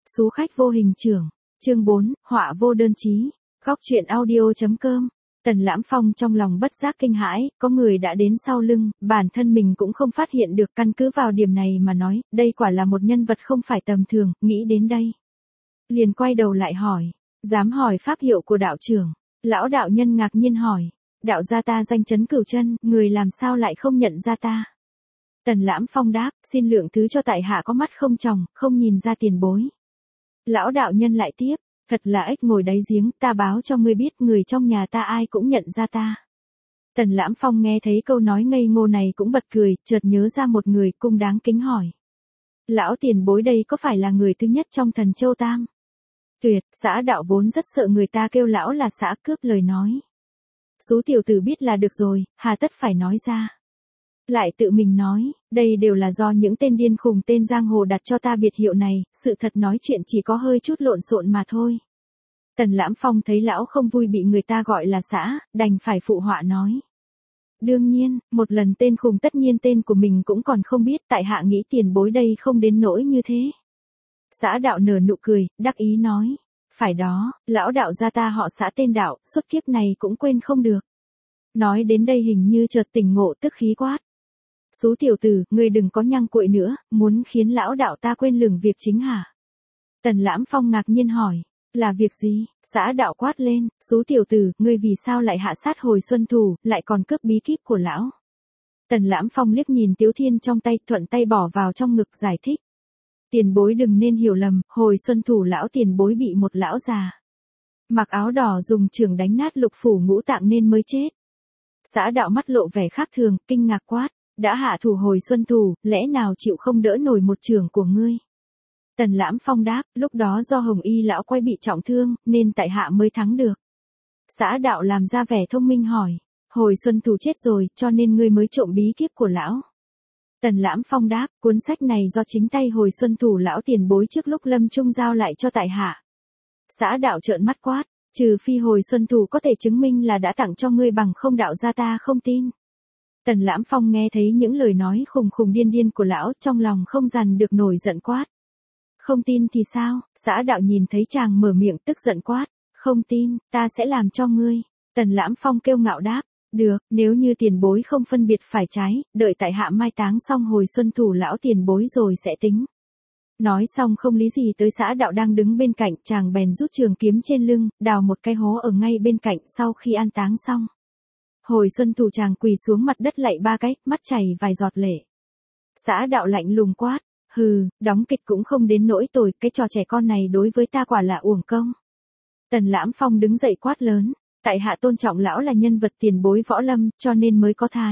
Sú khách vô hình trưởng. Chương 4, họa vô đơn chí. Góc truyện audio.com. Tần Lãm Phong trong lòng bất giác kinh hãi, có người đã đến sau lưng, bản thân mình cũng không phát hiện được, căn cứ vào điểm này mà nói, đây quả là một nhân vật không phải tầm thường, nghĩ đến đây. Liền quay đầu lại hỏi, dám hỏi pháp hiệu của đạo trưởng. Lão đạo nhân ngạc nhiên hỏi, đạo gia ta danh chấn cửu chân, người làm sao lại không nhận ra ta? Tần Lãm Phong đáp, xin lượng thứ cho tại hạ có mắt không tròng, không nhìn ra tiền bối. Lão đạo nhân lại tiếp, thật là ếch ngồi đáy giếng, ta báo cho ngươi biết người trong nhà ta ai cũng nhận ra ta. Tần Lãm Phong nghe thấy câu nói ngây ngô này cũng bật cười, chợt nhớ ra một người cung đáng kính hỏi. Lão tiền bối đây có phải là người thứ nhất trong Thần Châu Tam? Tuyệt, xã đạo vốn rất sợ người ta kêu lão là xã, cướp lời nói. Sú tiểu tử biết là được rồi, hà tất phải nói ra. Lại tự mình nói, đây đều là do những tên điên khùng tên giang hồ đặt cho ta biệt hiệu này, sự thật nói chuyện chỉ có hơi chút lộn xộn mà thôi. Tần Lãm Phong thấy lão không vui bị người ta gọi là xã, đành phải phụ họa nói. Đương nhiên, một lần tên khùng tất nhiên tên của mình cũng còn không biết, tại hạ nghĩ tiền bối đây không đến nỗi như thế. Xã đạo nở nụ cười, đắc ý nói. Phải đó, lão đạo gia ta họ xã tên đạo, suốt kiếp này cũng quên không được. Nói đến đây hình như chợt tỉnh ngộ tức khí quát. Sú tiểu tử, ngươi đừng có nhăng cuội nữa, muốn khiến lão đạo ta quên lửng việc chính hả? Tần Lãm Phong ngạc nhiên hỏi, là việc gì? Xã đạo quát lên, sú tiểu tử, ngươi vì sao lại hạ sát Hồi Xuân Thủ, lại còn cướp bí kíp của lão? Tần Lãm Phong liếc nhìn Tiếu Thiên trong tay, thuận tay bỏ vào trong ngực giải thích. Tiền bối đừng nên hiểu lầm, Hồi Xuân Thủ lão tiền bối bị một lão già mặc áo đỏ dùng chưởng đánh nát lục phủ ngũ tạng nên mới chết. Xã đạo mắt lộ vẻ khác thường, kinh ngạc quát. Đã hạ thủ Hồi Xuân Thủ, lẽ nào chịu không đỡ nổi một chưởng của ngươi? Tần Lãm Phong đáp, lúc đó do Hồng Y lão quay bị trọng thương, nên tại hạ mới thắng được. Xã đạo làm ra vẻ thông minh hỏi, Hồi Xuân Thủ chết rồi, cho nên ngươi mới trộm bí kíp của lão. Tần Lãm Phong đáp, cuốn sách này do chính tay Hồi Xuân Thủ lão tiền bối trước lúc lâm chung giao lại cho tại hạ. Xã đạo trợn mắt quát, trừ phi Hồi Xuân Thủ có thể chứng minh là đã tặng cho ngươi, bằng không đạo gia ta không tin. Tần Lãm Phong nghe thấy những lời nói khùng khùng điên điên của lão, trong lòng không dằn được nổi giận quát. Không tin thì sao? Xã đạo nhìn thấy chàng mở miệng tức giận quát. Không tin, ta sẽ làm cho ngươi. Tần Lãm Phong kêu ngạo đáp. Được, nếu như tiền bối không phân biệt phải trái, đợi tại hạ mai táng xong Hồi Xuân Thủ lão tiền bối rồi sẽ tính. Nói xong không lý gì tới xã đạo đang đứng bên cạnh, chàng bèn rút trường kiếm trên lưng, đào một cái hố ở ngay bên cạnh. Sau khi an táng xong, Hồi Xuân Thủ chàng quỳ xuống mặt đất lạy 3 cái, mắt chảy vài giọt lệ. Xã đạo lạnh lùng quát, hừ, đóng kịch cũng không đến nỗi tồi, cái trò trẻ con này đối với ta quả là uổng công. Tần Lãm Phong đứng dậy quát lớn, tại hạ tôn trọng lão là nhân vật tiền bối võ lâm, cho nên mới có thái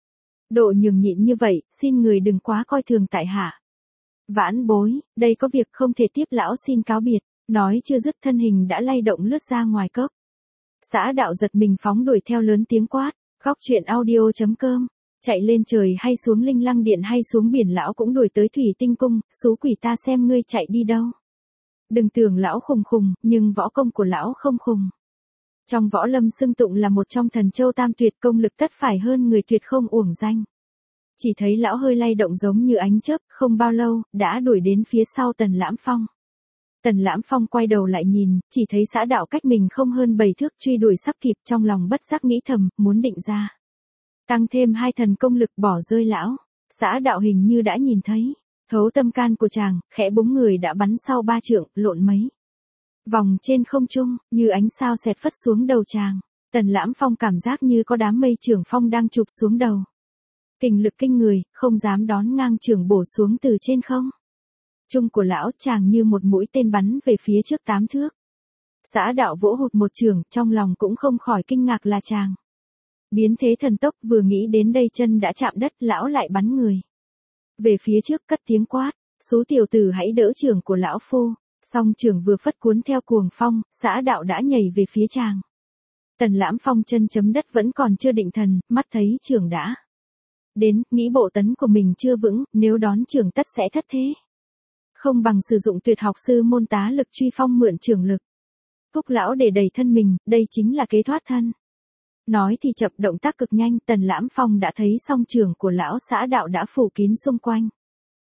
độ nhường nhịn như vậy, xin người đừng quá coi thường tại hạ. Vãn bối, đây có việc không thể tiếp, lão xin cáo biệt. Nói chưa dứt thân hình đã lay động lướt ra ngoài cốc. Xã đạo giật mình phóng đuổi theo lớn tiếng quát, góc truyện audio.com, chạy lên trời hay xuống Linh Lăng Điện hay xuống biển lão cũng đuổi tới Thủy Tinh Cung, số quỷ ta xem ngươi chạy đi đâu. Đừng tưởng lão khùng khùng, nhưng võ công của lão không khùng. Trong võ lâm xưng tụng là một trong Thần Châu Tam tuyệt, công lực tất phải hơn người tuyệt không uổng danh. Chỉ thấy lão hơi lay động giống như ánh chớp, không bao lâu, đã đuổi đến phía sau Tần Lãm Phong. Tần Lãm Phong quay đầu lại nhìn, chỉ thấy xã đạo cách mình không hơn 7 thước, truy đuổi sắp kịp, trong lòng bất giác nghĩ thầm, muốn định ra tăng thêm 2 thần công lực bỏ rơi lão. Xã đạo hình như đã nhìn thấy thấu tâm can của chàng, khẽ búng người đã bắn sau 3 trượng, lộn mấy vòng trên không trung, như ánh sao xẹt phất xuống đầu chàng. Tần Lãm Phong cảm giác như có đám mây trưởng phong đang chụp xuống đầu. Kình lực kinh người, không dám đón ngang chưởng bổ xuống từ trên không trung của lão, chàng như một mũi tên bắn về phía trước 8 thước. Xã đạo vỗ hụt một chưởng, trong lòng cũng không khỏi kinh ngạc là chàng biến thế thần tốc, vừa nghĩ đến đây chân đã chạm đất, lão lại bắn người về phía trước, cất tiếng quát, số tiểu tử hãy đỡ chưởng của lão phu. Song chưởng vừa phất cuốn theo cuồng phong, xã đạo đã nhảy về phía chàng. Tần Lãm Phong chân chấm đất vẫn còn chưa định thần, mắt thấy chưởng đã đến, nghĩ bộ tấn của mình chưa vững, nếu đón chưởng tất sẽ thất thế. Không bằng sử dụng tuyệt học sư môn tá lực truy phong mượn chưởng lực. Thúc lão để đẩy thân mình, đây chính là kế thoát thân. Nói thì chậm, động tác cực nhanh, Tần Lãm Phong đã thấy song chưởng của lão xã đạo đã phủ kín xung quanh.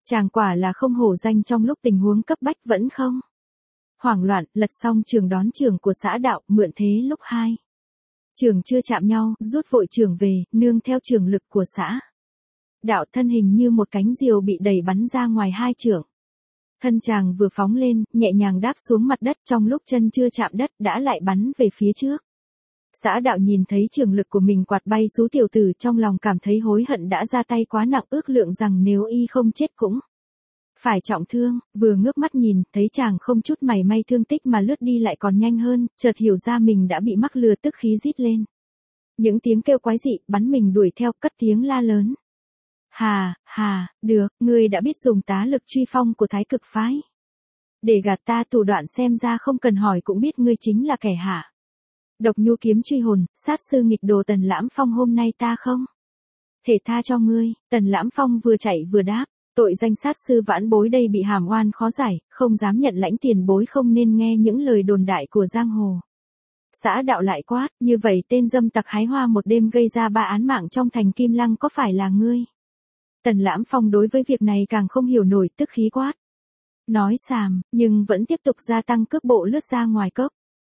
Chàng quả là không hổ danh trong lúc tình huống cấp bách vẫn không. Hoảng loạn, lật xong trường đón trường của xã đạo, mượn thế lúc 2. Trường chưa chạm nhau, rút vội trường về, nương theo trường lực của xã đạo, thân hình như một cánh diều bị đẩy bắn ra ngoài 2 trượng. Thân chàng vừa phóng lên, nhẹ nhàng đáp xuống mặt đất, trong lúc chân chưa chạm đất đã lại bắn về phía trước. Xã đạo nhìn thấy trường lực của mình quạt bay số tiểu tử, trong lòng cảm thấy hối hận đã ra tay quá nặng, ước lượng rằng nếu y không chết cũng phải trọng thương, vừa ngước mắt nhìn, thấy chàng không chút mảy may thương tích mà lướt đi lại còn nhanh hơn, chợt hiểu ra mình đã bị mắc lừa, tức khí rít lên. Những tiếng kêu quái dị, bắn mình đuổi theo, cất tiếng la lớn. Hà, được, ngươi đã biết dùng tá lực truy phong của Thái Cực phái để gạt ta, thủ đoạn xem ra không cần hỏi cũng biết ngươi chính là kẻ hạ độc nhu kiếm truy hồn, sát sư nghịch đồ Tần Lãm Phong, hôm nay ta không thể tha cho ngươi. Tần Lãm Phong vừa chạy vừa đáp, tội danh sát sư vãn bối đây bị hàm oan khó giải, không dám nhận lãnh, tiền bối không nên nghe những lời đồn đại của giang hồ. Xã đạo lại quát, như vậy tên dâm tặc hái hoa một đêm gây ra 3 án mạng trong thành Kim Lăng có phải là ngươi? Tần Lãm Phong đối với việc này càng không hiểu nổi, tức khí quát. Nói xàm, nhưng vẫn tiếp tục gia tăng cước bộ lướt ra ngoài cốc.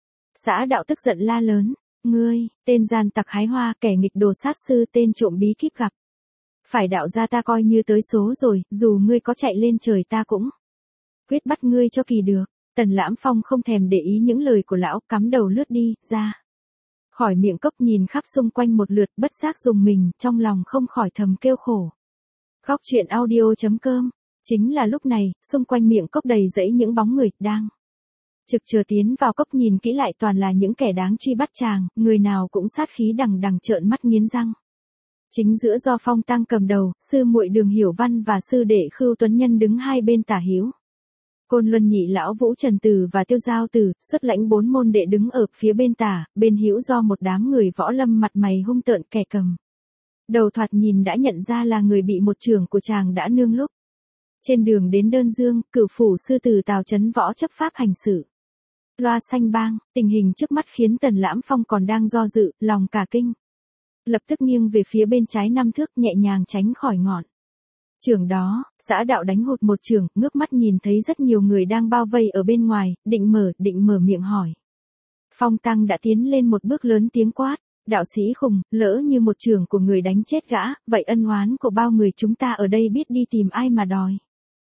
Xã đạo tức giận la lớn, ngươi, tên gian tặc hái hoa, kẻ nghịch đồ sát sư, tên trộm bí kíp gặp. Phải đạo ra ta coi như tới số rồi, dù ngươi có chạy lên trời ta cũng quyết bắt ngươi cho kỳ được. Tần Lãm Phong không thèm để ý những lời của lão, cắm đầu lướt đi, ra khỏi miệng cốc, nhìn khắp xung quanh một lượt, bất giác dùng mình, trong lòng không khỏi thầm kêu khổ. Góc truyện audio.com. Chính là lúc này, xung quanh miệng cốc đầy rẫy những bóng người, đang trực chờ tiến vào cốc, nhìn kỹ lại toàn là những kẻ đáng truy bắt chàng, người nào cũng sát khí đằng đằng trợn mắt nghiến răng. Chính giữa do Phong Tăng cầm đầu, sư muội Đường Hiểu Văn và sư đệ Khưu Tuấn Nhân đứng hai bên tả hữu. Côn Luân Nhị lão Vũ Trần Tử và Tiêu Giao Tử, xuất lãnh 4 môn đệ đứng ở phía bên tả, bên hữu do một đám người võ lâm mặt mày hung tợn, kẻ cầm đầu thoạt nhìn đã nhận ra là người bị một chưởng của chàng đã nương lúc. Trên đường đến Đơn Dương, Cửu phủ sư tử Tào Chấn Võ chấp pháp hành xử. Loa xanh bang, tình hình trước mắt khiến Tần Lãm Phong còn đang do dự, lòng cả kinh. Lập tức nghiêng về phía bên trái 5 thước, nhẹ nhàng tránh khỏi ngọn chưởng đó. Xã đạo đánh hụt một chưởng, ngước mắt nhìn thấy rất nhiều người đang bao vây ở bên ngoài, định mở miệng hỏi. Phong Tăng đã tiến lên một bước, lớn tiếng quát. Đạo sĩ khùng, lỡ như một chưởng của người đánh chết gã, vậy ân oán của bao người chúng ta ở đây biết đi tìm ai mà đòi.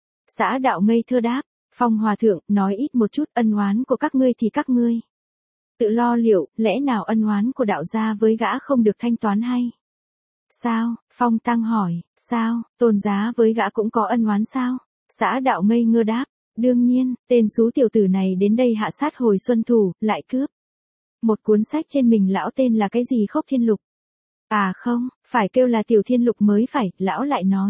Xã đạo ngây thơ đáp, Phong Hòa Thượng, nói ít một chút, ân oán của các ngươi thì các ngươi tự lo liệu, lẽ nào ân oán của đạo gia với gã không được thanh toán hay? Sao? Phong Tăng hỏi, sao, Tôn giá với gã cũng có ân oán sao? Xã đạo ngây ngơ đáp, đương nhiên, tên xú tiểu tử này đến đây hạ sát hồi xuân thủ, lại cướp một cuốn sách trên mình lão, tên là cái gì Khốc Thiên Lục? À không, phải kêu là Tiểu Thiên Lục mới phải, lão lại nói.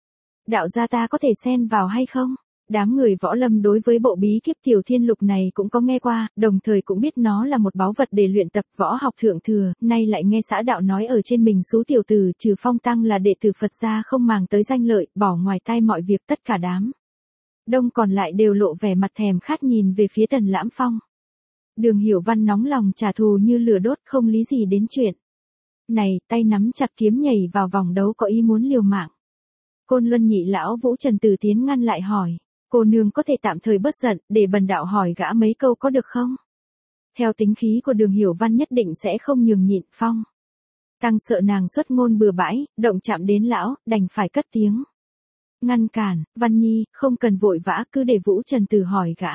Đạo gia ta có thể xen vào hay không? Đám người võ lâm đối với bộ bí kíp Tiểu Thiên Lục này cũng có nghe qua, đồng thời cũng biết nó là một báu vật để luyện tập võ học thượng thừa, nay lại nghe xã đạo nói ở trên mình xú tiểu tử, trừ Phong Tăng là đệ tử Phật gia không màng tới danh lợi, bỏ ngoài tai mọi việc, tất cả đám đông còn lại đều lộ vẻ mặt thèm khát nhìn về phía Tần Lãm Phong. Đường Hiểu Văn nóng lòng trả thù như lửa đốt, không lý gì đến chuyện này, tay nắm chặt kiếm nhảy vào vòng đấu, có ý muốn liều mạng. Côn Luân Nhị lão Vũ Trần Tử tiến ngăn lại hỏi, cô nương có thể tạm thời bớt giận, để bần đạo hỏi gã mấy câu có được không? Theo tính khí của Đường Hiểu Văn nhất định sẽ không nhường nhịn. Phong Tăng sợ nàng xuất ngôn bừa bãi, động chạm đến lão, đành phải cất tiếng ngăn cản. Văn Nhi, không cần vội vã, cứ để Vũ Trần Tử hỏi gã.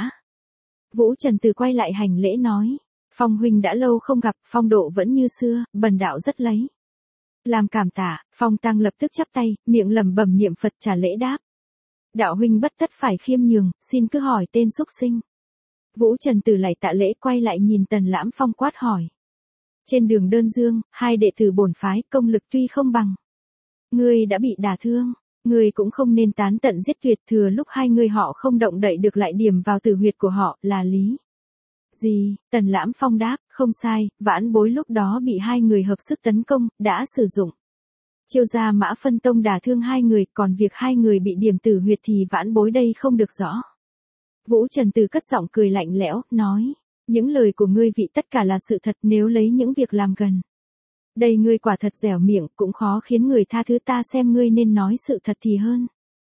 Vũ Trần Tử quay lại hành lễ nói, Phong huynh đã lâu không gặp, phong độ vẫn như xưa, bần đạo rất lấy làm cảm tạ. Phong Tăng lập tức chắp tay, miệng lẩm bẩm niệm Phật trả lễ đáp, đạo huynh bất tất phải khiêm nhường, xin cứ hỏi tên xúc sinh. Vũ Trần Tử lại tạ lễ, quay lại nhìn Tần Lãm Phong quát hỏi, trên đường Đơn Dương, hai đệ tử bổn phái công lực tuy không bằng ngươi đã bị đả thương, ngươi cũng không nên tán tận giết tuyệt, thừa lúc hai người họ không động đậy được lại điểm vào tử huyệt của họ, là lý gì? Tần Lãm Phong đáp, không sai, vãn bối lúc đó bị hai người hợp sức tấn công, đã sử dụng chiêu gia Mã Phân Tông đả thương hai người, còn việc hai người bị điểm tử huyệt thì vãn bối đây không được rõ. Vũ Trần Tử cất giọng cười lạnh lẽo, nói, những lời của ngươi vị tất cả là sự thật, nếu lấy những việc làm gần đây ngươi quả thật dẻo miệng, cũng khó khiến người tha thứ, ta xem ngươi nên nói sự thật thì hơn.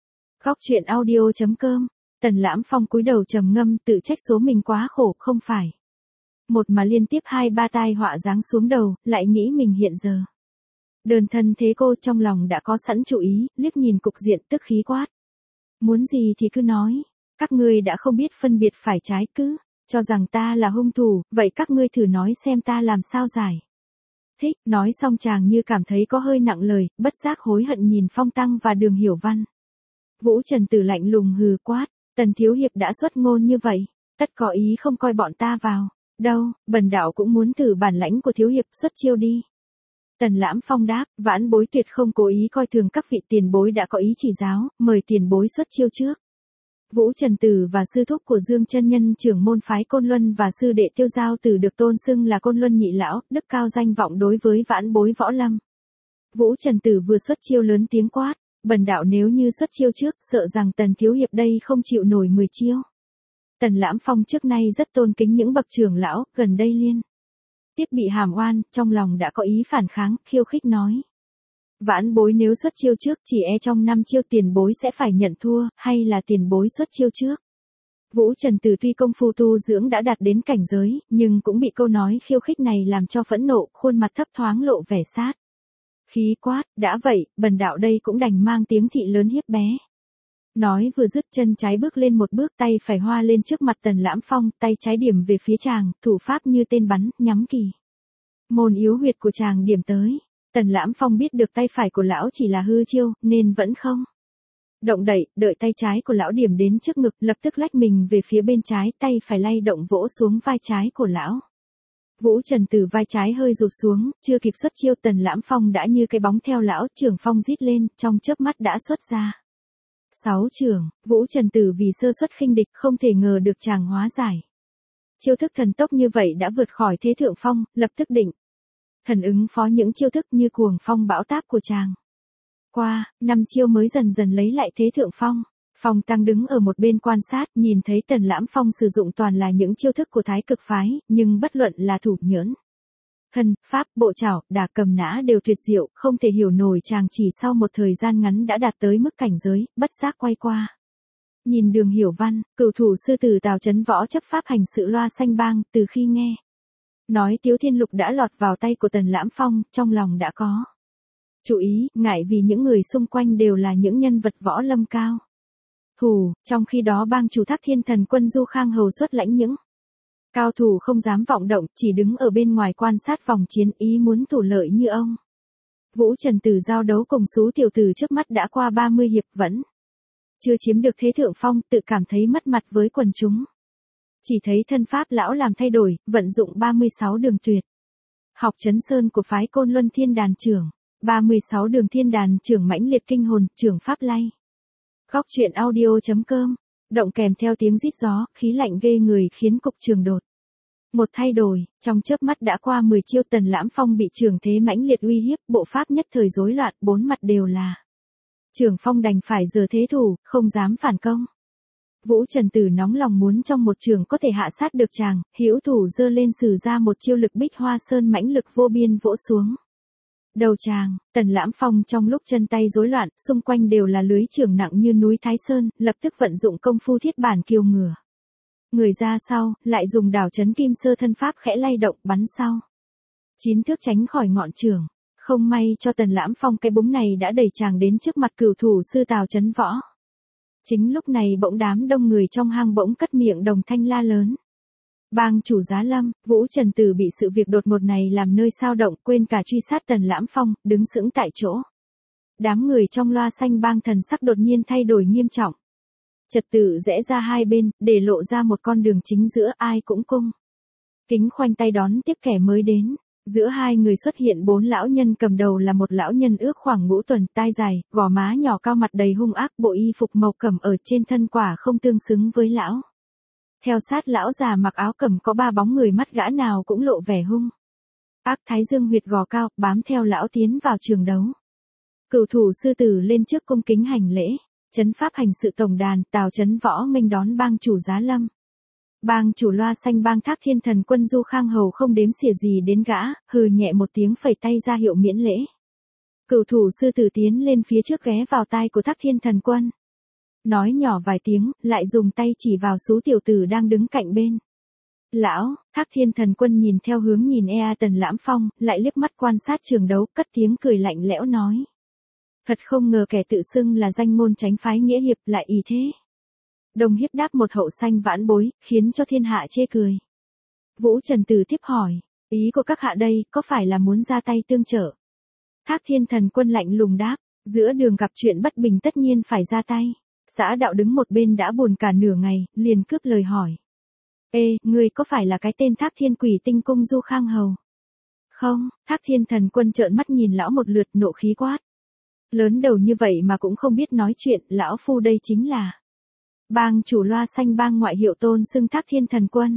Góc chuyện audio.com. Tần Lãm Phong cúi đầu trầm ngâm tự trách số mình quá khổ không phải. Một mà liên tiếp 2-3 tai họa giáng xuống đầu, lại nghĩ mình hiện giờ. Đơn thân thế cô trong lòng đã có sẵn chủ ý, liếc nhìn cục diện tức khí quát. Muốn gì thì cứ nói, các ngươi đã không biết phân biệt phải trái cứ, cho rằng ta là hung thủ, vậy các ngươi thử nói xem ta làm sao giải. Thích, nói xong chàng như cảm thấy có hơi nặng lời, bất giác hối hận nhìn Phong Tăng và Đường Hiểu Văn. Vũ Trần Tử lạnh lùng hừ quát, Tần thiếu hiệp đã xuất ngôn như vậy, tất có ý không coi bọn ta vào, đâu, bần đạo cũng muốn thử bản lãnh của thiếu hiệp, xuất chiêu đi. Tần Lãm Phong đáp, vãn bối tuyệt không cố ý coi thường các vị tiền bối đã có ý chỉ giáo, mời tiền bối xuất chiêu trước. Vũ Trần Tử và sư thúc của Dương chân nhân trưởng môn phái Côn Luân và sư đệ Tiêu Giao Tử được tôn xưng là Côn Luân nhị lão, đức cao danh vọng đối với vãn bối võ lâm. Vũ Trần Tử vừa xuất chiêu lớn tiếng quát, bần đạo nếu như xuất chiêu trước, sợ rằng Tần thiếu hiệp đây không chịu nổi 10 chiêu. Tần Lãm Phong trước nay rất tôn kính những bậc trưởng lão, gần đây liên tiếp bị hàm oan, trong lòng đã có ý phản kháng, khiêu khích nói. Vãn bối nếu xuất chiêu trước, chỉ e trong 5 chiêu tiền bối sẽ phải nhận thua, hay là tiền bối xuất chiêu trước. Vũ Trần Tử tuy công phu tu dưỡng đã đạt đến cảnh giới, nhưng cũng bị câu nói khiêu khích này làm cho phẫn nộ, khuôn mặt thấp thoáng lộ vẻ sát. Khí quát, đã vậy, bần đạo đây cũng đành mang tiếng thị lớn hiếp bé. Nói vừa dứt, chân trái bước lên một bước, tay phải hoa lên trước mặt Tần Lãm Phong, tay trái điểm về phía chàng, thủ pháp như tên bắn, nhắm kỳ môn yếu huyệt của chàng điểm tới. Tần Lãm Phong biết được tay phải của lão chỉ là hư chiêu, nên vẫn không động đậy, đợi tay trái của lão điểm đến trước ngực, lập tức lách mình về phía bên trái, tay phải lay động vỗ xuống vai trái của lão. Vũ Trần Tử vai trái hơi rụt xuống, chưa kịp xuất chiêu, Tần Lãm Phong đã như cái bóng theo lão, trường phong rít lên, trong chớp mắt đã xuất ra 6 trường. Vũ Trần Tử vì sơ suất khinh địch, không thể ngờ được chàng hóa giải chiêu thức thần tốc như vậy đã vượt khỏi thế thượng phong, lập tức định thần ứng phó những chiêu thức như cuồng phong bão táp của chàng. Qua 5 chiêu mới dần dần lấy lại thế thượng phong. Phong Tăng đứng ở một bên quan sát, nhìn thấy Tần Lãm Phong sử dụng toàn là những chiêu thức của Thái Cực phái, nhưng bất luận là thủ nhỡn, thân, pháp, bộ trảo, đả cầm nã đều tuyệt diệu, không thể hiểu nổi chàng chỉ sau một thời gian ngắn đã đạt tới mức cảnh giới, bất giác quay qua. Nhìn Đường Hiểu Văn, cửu thủ sư tử Tào Chấn Võ chấp pháp hành sự loa xanh bang, từ khi nghe nói Tiếu Thiên Lục đã lọt vào tay của Tần Lãm Phong, trong lòng đã có chú ý, ngại vì những người xung quanh đều là những nhân vật võ lâm cao thủ, trong khi đó bang chủ Thác Thiên Thần Quân Du Khang Hầu xuất lãnh những cao thủ không dám vọng động, chỉ đứng ở bên ngoài quan sát vòng chiến, ý muốn thủ lợi như ông. Vũ Trần Tử giao đấu cùng số tiểu tử trước mắt đã qua 30 hiệp vẫn chưa chiếm được thế thượng phong, tự cảm thấy mất mặt với quần chúng. Chỉ thấy thân pháp lão làm thay đổi, vận dụng 36 đường tuyệt học Chấn Sơn của phái Côn Luân Thiên Đàn trưởng, 36 đường Thiên Đàn trưởng mãnh liệt kinh hồn, trưởng pháp lay. Góc chuyện audio.com. Động kèm theo tiếng rít gió, khí lạnh ghê người khiến cục trường đột một thay đổi, trong chớp mắt đã qua 10 chiêu, Tần Lãm Phong bị trường thế mãnh liệt uy hiếp, bộ pháp nhất thời rối loạn, bốn mặt đều là Trường Phong đành phải giơ thế thủ, không dám phản công. Vũ Trần Tử nóng lòng muốn trong một trường có thể hạ sát được chàng, hữu thủ giơ lên sử ra một chiêu lực Bích Hoa Sơn mãnh lực vô biên vỗ xuống đầu chàng. Tần Lãm Phong trong lúc chân tay rối loạn, xung quanh đều là lưới trường nặng như núi Thái Sơn, lập tức vận dụng công phu thiết bản kiều ngửa người ra sau, lại dùng đảo chấn kim sơ thân pháp khẽ lay động, bắn sau 9 thước tránh khỏi ngọn trường. Không may cho Tần Lãm Phong, cái búng này đã đẩy chàng đến trước mặt cửu thủ sư Tào Chấn Võ. Chính lúc này bỗng đám đông người trong hang bỗng cất miệng đồng thanh la lớn. Bang chủ Giá Lâm, Vũ Trần Tử bị sự việc đột ngột này làm nơi sao động, quên cả truy sát Tần Lãm Phong, đứng sững tại chỗ. Đám người trong loa xanh bang thần sắc đột nhiên thay đổi nghiêm trọng. Trật tự rẽ ra hai bên, để lộ ra một con đường chính giữa, ai cũng cung kính khoanh tay đón tiếp kẻ mới đến. Giữa hai người xuất hiện 4 lão nhân, cầm đầu là một lão nhân ước khoảng ngũ tuần, tai dài, gò má nhỏ cao, mặt đầy hung ác, bộ y phục màu cẩm ở trên thân quả không tương xứng với lão. Theo sát lão già mặc áo cẩm có 3 bóng người, mắt gã nào cũng lộ vẻ hung ác, thái dương huyệt gò cao, bám theo lão tiến vào trường đấu. Cửu thủ sư tử lên trước cung kính hành lễ. Chấn pháp hành sự tổng đàn, Tào Chấn Võ nghênh đón bang chủ Giá Lâm. Bang chủ loa xanh bang Thác Thiên Thần Quân Du Khang Hầu không đếm xỉa gì đến gã, hừ nhẹ một tiếng phẩy tay ra hiệu miễn lễ. Cửu thủ sư tử tiến lên phía trước ghé vào tai của Thác Thiên Thần Quân. Nói nhỏ vài tiếng, lại dùng tay chỉ vào số tiểu tử đang đứng cạnh bên. Lão, Thác Thiên Thần Quân nhìn theo hướng nhìn Tần Lãm Phong, lại liếc mắt quan sát trường đấu, cất tiếng cười lạnh lẽo nói. Thật không ngờ kẻ tự xưng là danh môn tránh phái nghĩa hiệp lại y thế. Đồng hiếp đáp một hậu sanh vãn bối, khiến cho thiên hạ chê cười. Vũ Trần Tử tiếp hỏi, ý của các hạ đây có phải là muốn ra tay tương trợ? Thác Thiên Thần Quân lạnh lùng đáp, giữa đường gặp chuyện bất bình tất nhiên phải ra tay. Xã đạo đứng một bên đã buồn cả nửa ngày, liền cướp lời hỏi. Ê, ngươi có phải là cái tên Thác Thiên Quỷ Tinh Cung Du Khang Hầu? Không, Thác Thiên Thần Quân trợn mắt nhìn lão một lượt, nộ khí quát. Lớn đầu như vậy mà cũng không biết nói chuyện, lão phu đây chính là bang chủ Loa Xanh Bang ngoại hiệu tôn xưng Thác Thiên Thần Quân.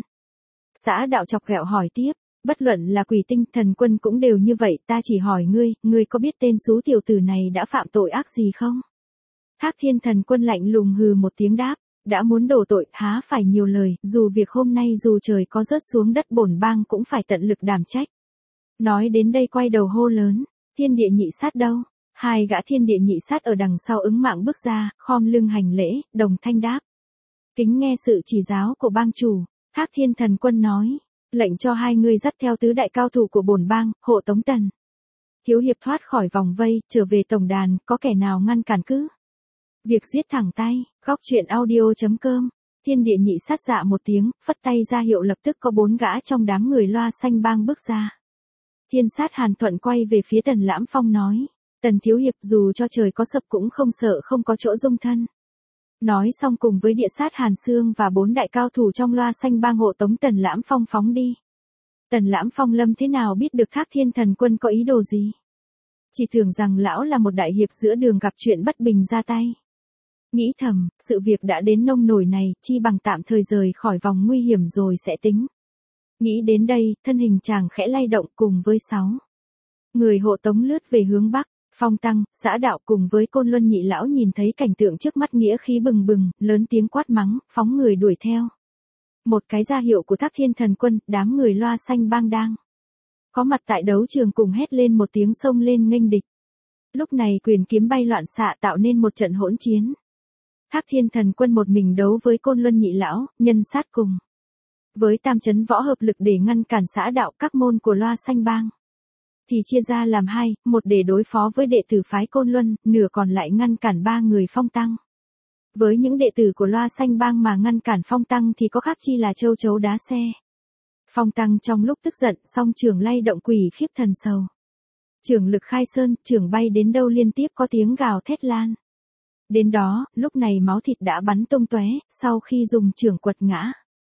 Xã đạo chọc ghẹo hỏi tiếp, bất luận là Quỷ Tinh Thần Quân cũng đều như vậy, ta chỉ hỏi ngươi có biết tên số tiểu tử này đã phạm tội ác gì không? Thác Thiên Thần Quân lạnh lùng hừ một tiếng đáp, đã muốn đổ tội, há phải nhiều lời, dù việc hôm nay dù trời có rớt xuống đất bổn bang cũng phải tận lực đảm trách. Nói đến đây quay đầu hô lớn, Thiên Địa Nhị Sát đâu? Hai gã Thiên Địa Nhị Sát ở đằng sau ứng mạng bước ra, khom lưng hành lễ, đồng thanh đáp. Kính nghe sự chỉ giáo của bang chủ. Thác Thiên Thần Quân nói, lệnh cho hai người dắt theo tứ đại cao thủ của bổn bang, hộ tống Tần thiếu hiệp thoát khỏi vòng vây, trở về tổng đàn, có kẻ nào ngăn cản cứ việc giết thẳng tay. Góc truyện audio.com. Thiên Địa Nhị Sát dạ một tiếng, phất tay ra hiệu, lập tức có 4 gã trong đám người Loa Xanh Bang bước ra. Thiên Sát Hàn Thuận quay về phía Tần Lãm Phong nói, Tần thiếu hiệp dù cho trời có sập cũng không sợ không có chỗ dung thân. Nói xong cùng với Địa Sát Hàn Sương và 4 đại cao thủ trong Loa Xanh Bang hộ tống Tần Lãm Phong phóng đi. Tần Lãm Phong lâm thế nào biết được Thác Thiên Thần Quân có ý đồ gì? Chỉ tưởng rằng lão là một đại hiệp giữa đường gặp chuyện bất bình ra tay. Nghĩ thầm, sự việc đã đến nông nổi này, chi bằng tạm thời rời khỏi vòng nguy hiểm rồi sẽ tính. Nghĩ đến đây, thân hình chàng khẽ lay động cùng với 6 người hộ tống lướt về hướng bắc. Phong Tăng, xã đạo cùng với Côn Luân nhị lão nhìn thấy cảnh tượng trước mắt nghĩa khí bừng bừng, lớn tiếng quát mắng, phóng người đuổi theo. Một cái ra hiệu của Thác Thiên Thần Quân, đám người Loa Xanh Bang đang có mặt tại đấu trường cùng hét lên một tiếng xông lên nghênh địch. Lúc này quyền kiếm bay loạn xạ tạo nên một trận hỗn chiến. Thác Thiên Thần Quân một mình đấu với Côn Luân nhị lão, nhân sát cùng với tam chấn võ hợp lực để ngăn cản xã đạo các môn của Loa Xanh Bang. Thì chia ra làm hai, một để đối phó với đệ tử phái Côn Luân, nửa còn lại ngăn cản 3 người Phong Tăng. Với những đệ tử của Loa Xanh Bang mà ngăn cản Phong Tăng thì có khác chi là châu chấu đá xe. Phong Tăng trong lúc tức giận, song trường lay động quỷ khiếp thần sầu. Trường lực khai sơn, trường bay đến đâu liên tiếp có tiếng gào thét lan. Đến đó, lúc này máu thịt đã bắn tung tóe, sau khi dùng trường quật ngã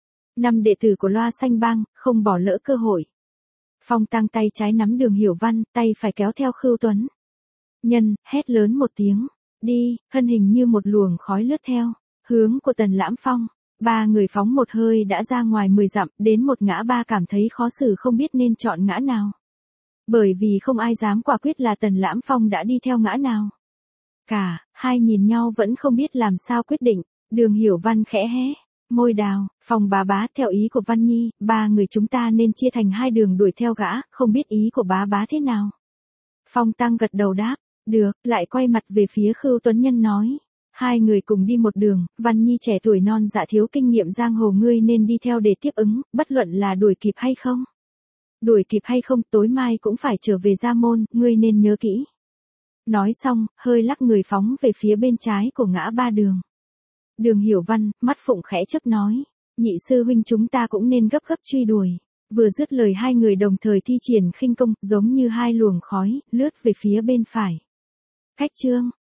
5 đệ tử của Loa Xanh Bang, không bỏ lỡ cơ hội. Phong Tăng tay trái nắm Đường Hiểu Văn, tay phải kéo theo Khưu Tuấn Nhân, hét lớn một tiếng, đi, thân hình như một luồng khói lướt theo hướng của Tần Lãm Phong. 3 người phóng một hơi đã ra ngoài 10 dặm, đến một ngã ba cảm thấy khó xử không biết nên chọn ngã nào. Bởi vì không ai dám quả quyết là Tần Lãm Phong đã đi theo ngã nào. Cả hai nhìn nhau vẫn không biết làm sao quyết định. Đường Hiểu Văn khẽ hé môi đào, Phong bá bá, theo ý của Văn Nhi, 3 người chúng ta nên chia thành 2 đường đuổi theo gã, không biết ý của bá bá thế nào. Phong Tăng gật đầu đáp, được, lại quay mặt về phía Khưu Tuấn Nhân nói. 2 người cùng đi một đường, Văn Nhi trẻ tuổi non dạ thiếu kinh nghiệm giang hồ, ngươi nên đi theo để tiếp ứng, bất luận là đuổi kịp hay không. Đuổi kịp hay không, tối mai cũng phải trở về Gia Môn, ngươi nên nhớ kỹ. Nói xong, hơi lắc người phóng về phía bên trái của ngã ba đường. Đường Hiểu Văn, mắt phụng khẽ chớp nói, nhị sư huynh chúng ta cũng nên gấp gấp truy đuổi. Vừa dứt lời 2 người đồng thời thi triển khinh công, giống như 2 luồng khói, lướt về phía bên phải. Cách chương.